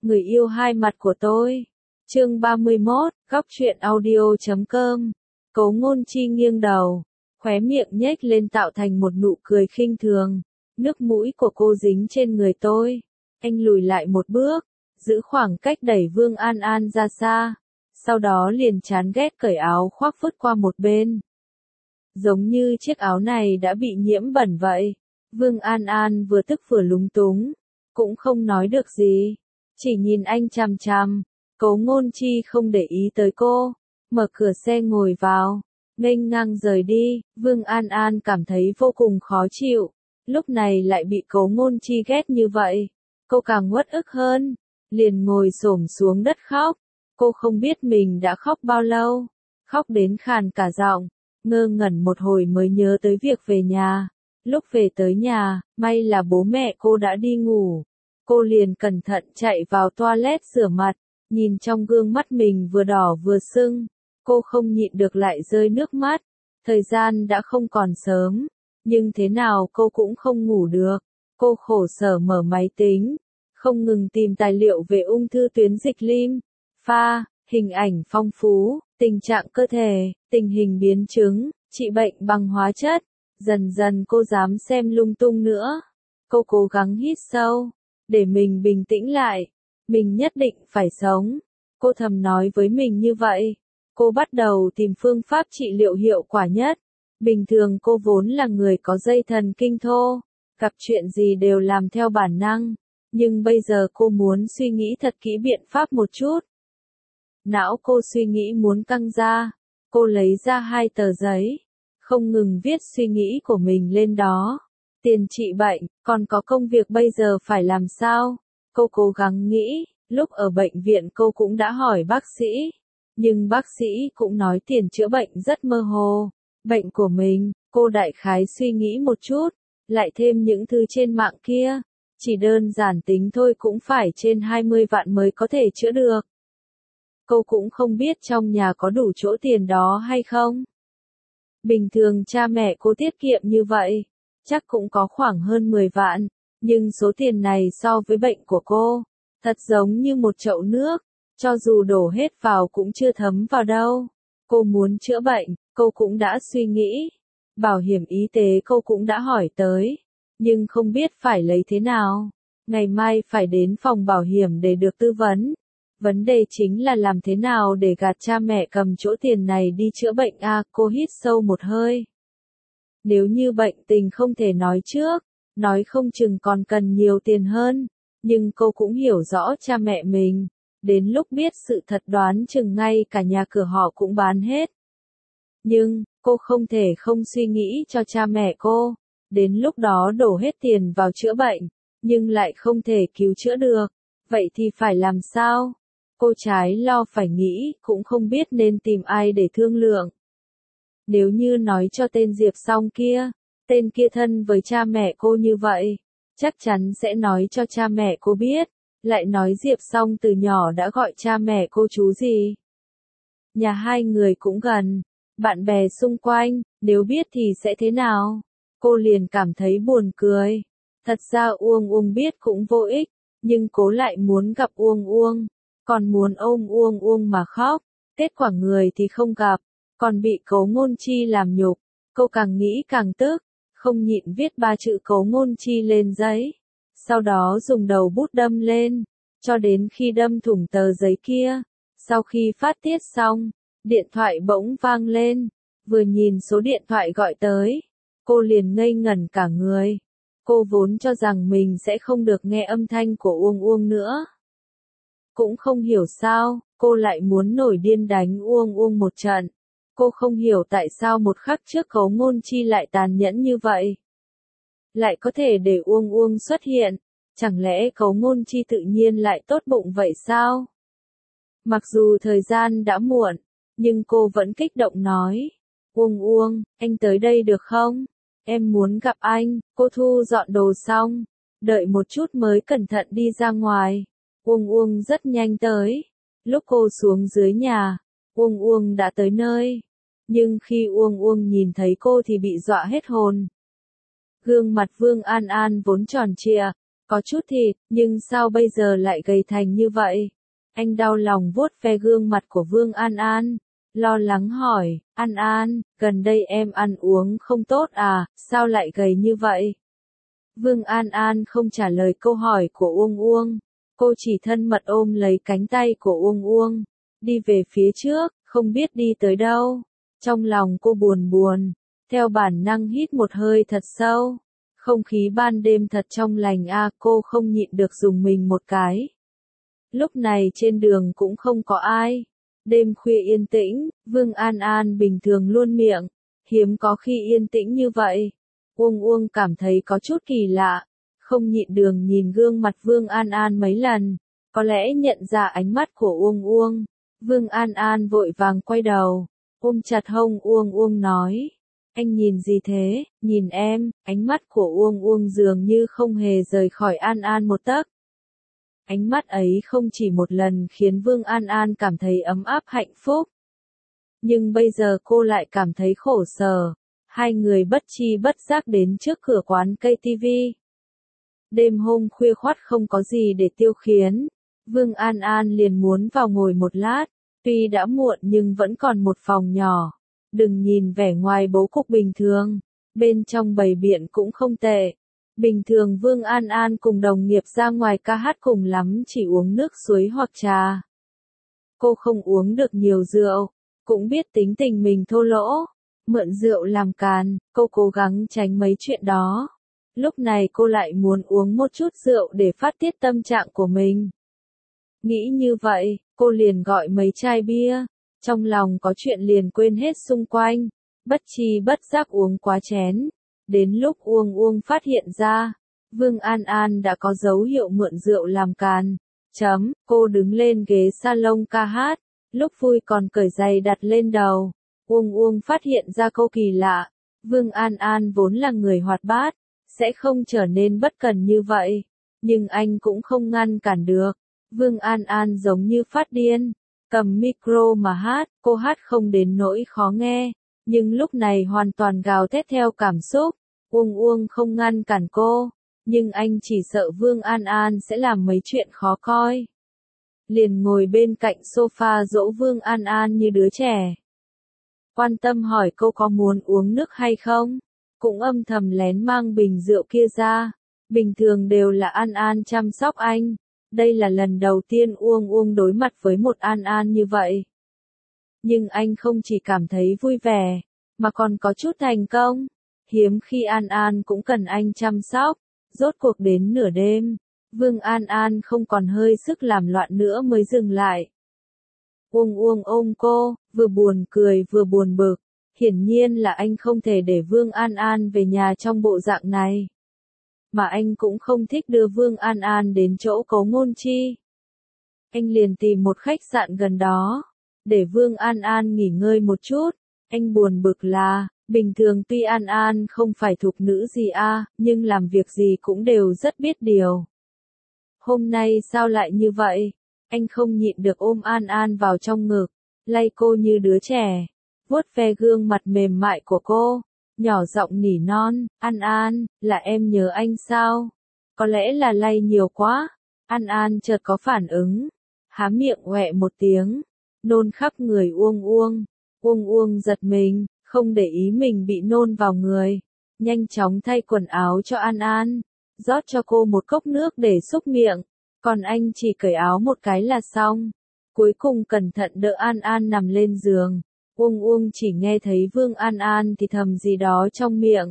Người yêu hai mặt của tôi. Chương 31, góc truyện audio.com. Cố Ngôn Chi nghiêng đầu, khóe miệng nhếch lên tạo thành một nụ cười khinh thường. Nước mũi của cô dính trên người tôi. Anh lùi lại một bước, giữ khoảng cách đẩy Vương An An ra xa. Sau đó liền chán ghét cởi áo khoác vứt qua một bên. Giống như chiếc áo này đã bị nhiễm bẩn vậy. Vương An An vừa tức vừa lúng túng, cũng không nói được gì, chỉ nhìn anh chằm chằm. Cố Ngôn Chi không để ý tới cô, mở cửa xe ngồi vào, nghênh ngang rời đi. Vương An An cảm thấy vô cùng khó chịu, lúc này lại bị Cố Ngôn Chi ghét như vậy, cô càng uất ức hơn, liền ngồi xổm xuống đất khóc. Cô không biết mình đã khóc bao lâu, khóc đến khàn cả giọng, ngơ ngẩn một hồi mới nhớ tới việc về nhà. Lúc về tới nhà, may là bố mẹ cô đã đi ngủ. Cô liền cẩn thận chạy vào toilet rửa mặt, nhìn trong gương mắt mình vừa đỏ vừa sưng. Cô không nhịn được lại rơi nước mắt. Thời gian đã không còn sớm, nhưng thế nào cô cũng không ngủ được. Cô khổ sở mở máy tính, không ngừng tìm tài liệu về ung thư tuyến dịch lim, pha, hình ảnh phong phú, tình trạng cơ thể, tình hình biến chứng, trị bệnh bằng hóa chất. Dần dần cô dám xem lung tung nữa. Cô cố gắng hít sâu, để mình bình tĩnh lại. Mình nhất định phải sống. Cô thầm nói với mình như vậy. Cô bắt đầu tìm phương pháp trị liệu hiệu quả nhất. Bình thường cô vốn là người có dây thần kinh thô, gặp chuyện gì đều làm theo bản năng. Nhưng bây giờ cô muốn suy nghĩ thật kỹ biện pháp một chút. Não cô suy nghĩ muốn căng ra. Cô lấy ra 2 tờ giấy, không ngừng viết suy nghĩ của mình lên đó. Tiền trị bệnh, còn có công việc bây giờ phải làm sao? Cô cố gắng nghĩ, lúc ở bệnh viện cô cũng đã hỏi bác sĩ. Nhưng bác sĩ cũng nói tiền chữa bệnh rất mơ hồ. Bệnh của mình, cô đại khái suy nghĩ một chút, lại thêm những thứ trên mạng kia. Chỉ đơn giản tính thôi cũng phải trên 20 vạn mới có thể chữa được. Cô cũng không biết trong nhà có đủ chỗ tiền đó hay không. Bình thường cha mẹ cô tiết kiệm như vậy, chắc cũng có khoảng hơn 10 vạn, nhưng số tiền này so với bệnh của cô, thật giống như một chậu nước, cho dù đổ hết vào cũng chưa thấm vào đâu. Cô muốn chữa bệnh, cô cũng đã suy nghĩ, bảo hiểm y tế cô cũng đã hỏi tới, nhưng không biết phải lấy thế nào. Ngày mai phải đến phòng bảo hiểm để được tư vấn. Vấn đề chính là làm thế nào để gạt cha mẹ cầm chỗ tiền này đi chữa bệnh à? Cô hít sâu một hơi. Nếu như bệnh tình không thể nói trước, nói không chừng còn cần nhiều tiền hơn, nhưng cô cũng hiểu rõ cha mẹ mình, đến lúc biết sự thật đoán chừng ngay cả nhà cửa họ cũng bán hết. Nhưng, cô không thể không suy nghĩ cho cha mẹ cô, đến lúc đó đổ hết tiền vào chữa bệnh, nhưng lại không thể cứu chữa được, vậy thì phải làm sao? Cô trái lo phải nghĩ, cũng không biết nên tìm ai để thương lượng. Nếu như nói cho tên Diệp Song kia, tên kia thân với cha mẹ cô như vậy, chắc chắn sẽ nói cho cha mẹ cô biết, lại nói Diệp Song từ nhỏ đã gọi cha mẹ cô chú gì. Nhà hai người cũng gần, bạn bè xung quanh, nếu biết thì sẽ thế nào? Cô liền cảm thấy buồn cười. Thật ra Uông Uông biết cũng vô ích, nhưng cố lại muốn gặp Uông Uông. Còn muốn ôm Uông Uông mà khóc, kết quả người thì không gặp, còn bị Cố Ngôn Chi làm nhục. Cô càng nghĩ càng tức, không nhịn viết 3 chữ Cố Ngôn Chi lên giấy, sau đó dùng đầu bút đâm lên, cho đến khi đâm thủng tờ giấy kia. Sau khi phát tiết xong, điện thoại bỗng vang lên, vừa nhìn số điện thoại gọi tới, cô liền ngây ngẩn cả người. Cô vốn cho rằng mình sẽ không được nghe âm thanh của Uông Uông nữa. Cũng không hiểu sao, cô lại muốn nổi điên đánh Uông Uông một trận. Cô không hiểu tại sao một khắc trước Cố Ngôn Chi lại tàn nhẫn như vậy. Lại có thể để Uông Uông xuất hiện, chẳng lẽ Cố Ngôn Chi tự nhiên lại tốt bụng vậy sao? Mặc dù thời gian đã muộn, nhưng cô vẫn kích động nói. Uông Uông, anh tới đây được không? Em muốn gặp anh. Cô thu dọn đồ xong, đợi một chút mới cẩn thận đi ra ngoài. Uông Uông rất nhanh tới. Lúc cô xuống dưới nhà, Uông Uông đã tới nơi. Nhưng khi Uông Uông nhìn thấy cô thì bị dọa hết hồn. Gương mặt Vương An An vốn tròn trịa, có chút thịt, nhưng sao bây giờ lại gầy thành như vậy? Anh đau lòng vuốt ve gương mặt của Vương An An, lo lắng hỏi, An An, gần đây em ăn uống không tốt à, sao lại gầy như vậy? Vương An An không trả lời câu hỏi của Uông Uông, cô chỉ thân mật ôm lấy cánh tay của Uông Uông, đi về phía trước, không biết đi tới đâu. Trong lòng cô buồn buồn, theo bản năng hít một hơi thật sâu. Không khí ban đêm thật trong lành cô không nhịn được dùng mình một cái. Lúc này trên đường cũng không có ai. Đêm khuya yên tĩnh, Vương An An bình thường luôn miệng, hiếm có khi yên tĩnh như vậy. Uông Uông cảm thấy có chút kỳ lạ, không nhịn đường nhìn gương mặt Vương An An mấy lần, có lẽ nhận ra ánh mắt của Uông Uông. Vương An An vội vàng quay đầu, ôm chặt hông Uông Uông nói. Anh nhìn gì thế, nhìn em, ánh mắt của Uông Uông dường như không hề rời khỏi An An một tấc. Ánh mắt ấy không chỉ một lần khiến Vương An An cảm thấy ấm áp hạnh phúc. Nhưng bây giờ cô lại cảm thấy khổ sở. Hai người bất chi bất giác đến trước cửa quán cây KTV. Đêm hôm khuya khoắt không có gì để tiêu khiển. Vương An An liền muốn vào ngồi một lát. Tuy đã muộn nhưng vẫn còn một phòng nhỏ. Đừng nhìn vẻ ngoài bố cục bình thường. Bên trong bày biện cũng không tệ. Bình thường Vương An An cùng đồng nghiệp ra ngoài ca hát cùng lắm chỉ uống nước suối hoặc trà. Cô không uống được nhiều rượu, cũng biết tính tình mình thô lỗ, mượn rượu làm càn, cô cố gắng tránh mấy chuyện đó. Lúc này cô lại muốn uống một chút rượu để phát tiết tâm trạng của mình. Nghĩ như vậy, cô liền gọi mấy chai bia, trong lòng có chuyện liền quên hết xung quanh, bất chi bất giác uống quá chén. Đến lúc Uông Uông phát hiện ra, Vương An An đã có dấu hiệu mượn rượu làm càn. Cô đứng lên ghế salon ca hát, lúc vui còn cởi giày đặt lên đầu. Uông Uông phát hiện ra câu kỳ lạ, Vương An An vốn là người hoạt bát, sẽ không trở nên bất cần như vậy. Nhưng anh cũng không ngăn cản được. Vương An An giống như phát điên, cầm micro mà hát, cô hát không đến nỗi khó nghe. Nhưng lúc này hoàn toàn gào thét theo cảm xúc. Uông Uông không ngăn cản cô, nhưng anh chỉ sợ Vương An An sẽ làm mấy chuyện khó coi. Liền ngồi bên cạnh sofa dỗ Vương An An như đứa trẻ. Quan tâm hỏi cô có muốn uống nước hay không, cũng âm thầm lén mang bình rượu kia ra. Bình thường đều là An An chăm sóc anh, đây là lần đầu tiên Uông Uông đối mặt với một An An như vậy. Nhưng anh không chỉ cảm thấy vui vẻ, mà còn có chút thành công. Hiếm khi An An cũng cần anh chăm sóc. Rốt cuộc đến nửa đêm, Vương An An không còn hơi sức làm loạn nữa mới dừng lại. Uông Uông ôm cô, vừa buồn cười vừa buồn bực. Hiển nhiên là anh không thể để Vương An An về nhà trong bộ dạng này. Mà anh cũng không thích đưa Vương An An đến chỗ Cố Ngôn Chi. Anh liền tìm một khách sạn gần đó, để Vương An An nghỉ ngơi một chút. Anh buồn bực là, bình thường tuy An An không phải thục nữ gì nhưng làm việc gì cũng đều rất biết điều. Hôm nay sao lại như vậy? Anh không nhịn được ôm An An vào trong ngực, lay cô như đứa trẻ, vuốt ve gương mặt mềm mại của cô, nhỏ giọng nỉ non, An An, là em nhớ anh sao? Có lẽ là lay nhiều quá. An An chợt có phản ứng, há miệng oẹ một tiếng, nôn khắp người Uông Uông. Uông Uông giật mình, không để ý mình bị nôn vào người, nhanh chóng thay quần áo cho An An, rót cho cô một cốc nước để xúc miệng, còn anh chỉ cởi áo một cái là xong. Cuối cùng cẩn thận đỡ An An nằm lên giường, Uông Uông chỉ nghe thấy Vương An An thì thầm gì đó trong miệng.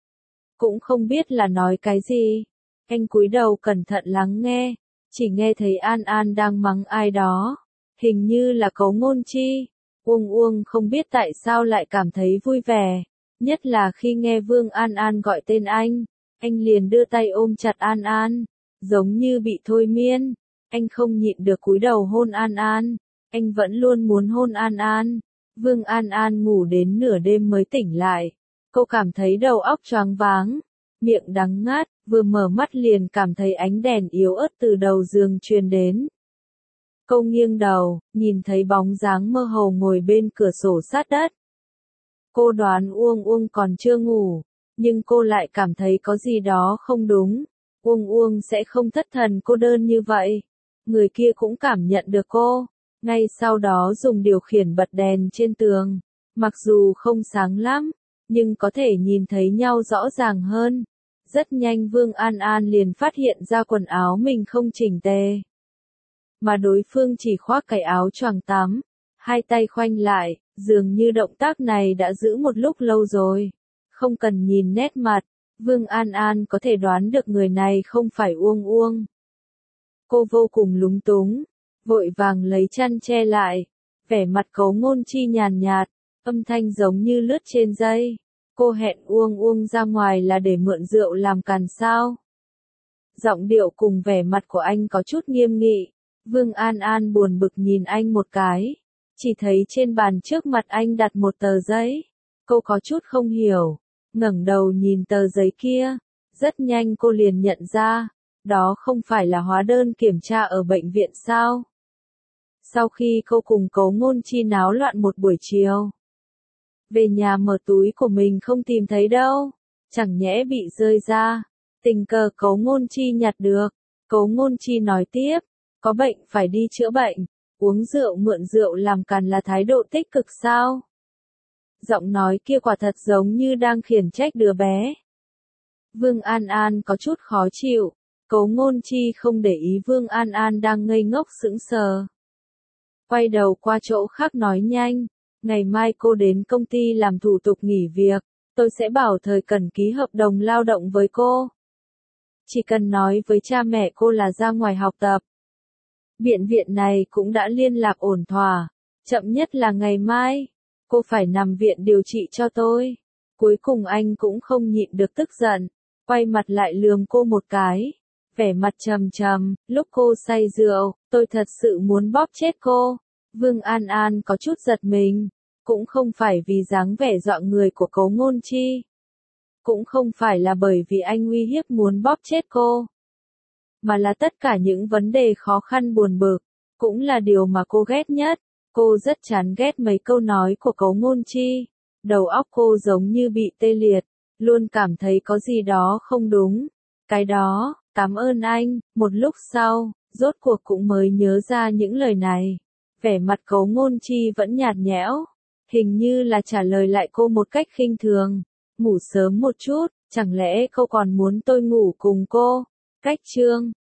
Cũng không biết là nói cái gì, anh cúi đầu cẩn thận lắng nghe, chỉ nghe thấy An An đang mắng ai đó, hình như là Cố Ngôn Chi. Uông Uông không biết tại sao lại cảm thấy vui vẻ, nhất là khi nghe Vương An An gọi tên anh liền đưa tay ôm chặt An An, giống như bị thôi miên. Anh không nhịn được cúi đầu hôn An An, anh vẫn luôn muốn hôn An An. Vương An An ngủ đến nửa đêm mới tỉnh lại, cô cảm thấy đầu óc choáng váng, miệng đắng ngắt, vừa mở mắt liền cảm thấy ánh đèn yếu ớt từ đầu giường truyền đến. Cô nghiêng đầu, nhìn thấy bóng dáng mơ hồ ngồi bên cửa sổ sát đất. Cô đoán Uông Uông còn chưa ngủ, nhưng cô lại cảm thấy có gì đó không đúng. Uông Uông sẽ không thất thần cô đơn như vậy. Người kia cũng cảm nhận được cô. Ngay sau đó dùng điều khiển bật đèn trên tường. Mặc dù không sáng lắm, nhưng có thể nhìn thấy nhau rõ ràng hơn. Rất nhanh Vương An An liền phát hiện ra quần áo mình không chỉnh tề. Mà đối phương chỉ khoác cái áo choàng tắm, hai tay khoanh lại, dường như động tác này đã giữ một lúc lâu rồi. Không cần nhìn nét mặt, Vương An An có thể đoán được người này không phải Uông Uông. Cô vô cùng lúng túng, vội vàng lấy chăn che lại, vẻ mặt Cấu Ngôn Chi nhàn nhạt, âm thanh giống như lướt trên dây. Cô hẹn Uông Uông ra ngoài là để mượn rượu làm càn sao? Giọng điệu cùng vẻ mặt của anh có chút nghiêm nghị. Vương An An buồn bực nhìn anh một cái. Chỉ thấy trên bàn trước mặt anh đặt một tờ giấy. Cô có chút không hiểu. Ngẩng đầu nhìn tờ giấy kia. Rất nhanh cô liền nhận ra. Đó không phải là hóa đơn kiểm tra ở bệnh viện sao? Sau khi cô cùng Cấu Ngôn Chi náo loạn một buổi chiều. Về nhà mở túi của mình không tìm thấy đâu. Chẳng nhẽ bị rơi ra. Tình cờ Cấu Ngôn Chi nhặt được. Cấu Ngôn Chi nói tiếp. Có bệnh phải đi chữa bệnh. Uống rượu mượn rượu làm càn là thái độ tích cực sao? Giọng nói kia quả thật giống như đang khiển trách đứa bé. Vương An An có chút khó chịu. Cấu Ngôn Chi không để ý Vương An An đang ngây ngốc sững sờ. Quay đầu qua chỗ khác nói nhanh. Ngày mai cô đến công ty làm thủ tục nghỉ việc. Tôi sẽ bảo thời cần ký hợp đồng lao động với cô. Chỉ cần nói với cha mẹ cô là ra ngoài học tập. Viện này cũng đã liên lạc ổn thỏa. Chậm nhất là ngày mai. Cô phải nằm viện điều trị cho tôi. Cuối cùng anh cũng không nhịn được tức giận. Quay mặt lại lườm cô một cái. Vẻ mặt trầm trầm, lúc cô say rượu, tôi thật sự muốn bóp chết cô. Vương An An có chút giật mình. Cũng không phải vì dáng vẻ dọa người của Cấu Ngôn Chi. Cũng không phải là bởi vì anh uy hiếp muốn bóp chết cô. Mà là tất cả những vấn đề khó khăn buồn bực. Cũng là điều mà cô ghét nhất. Cô rất chán ghét mấy câu nói của Cấu Ngôn Chi. Đầu óc cô giống như bị tê liệt. Luôn cảm thấy có gì đó không đúng. Cái đó, cảm ơn anh. Một lúc sau, rốt cuộc cũng mới nhớ ra những lời này. Vẻ mặt Cấu Ngôn Chi vẫn nhạt nhẽo. Hình như là trả lời lại cô một cách khinh thường. Ngủ sớm một chút, chẳng lẽ cô còn muốn tôi ngủ cùng cô? Cách chương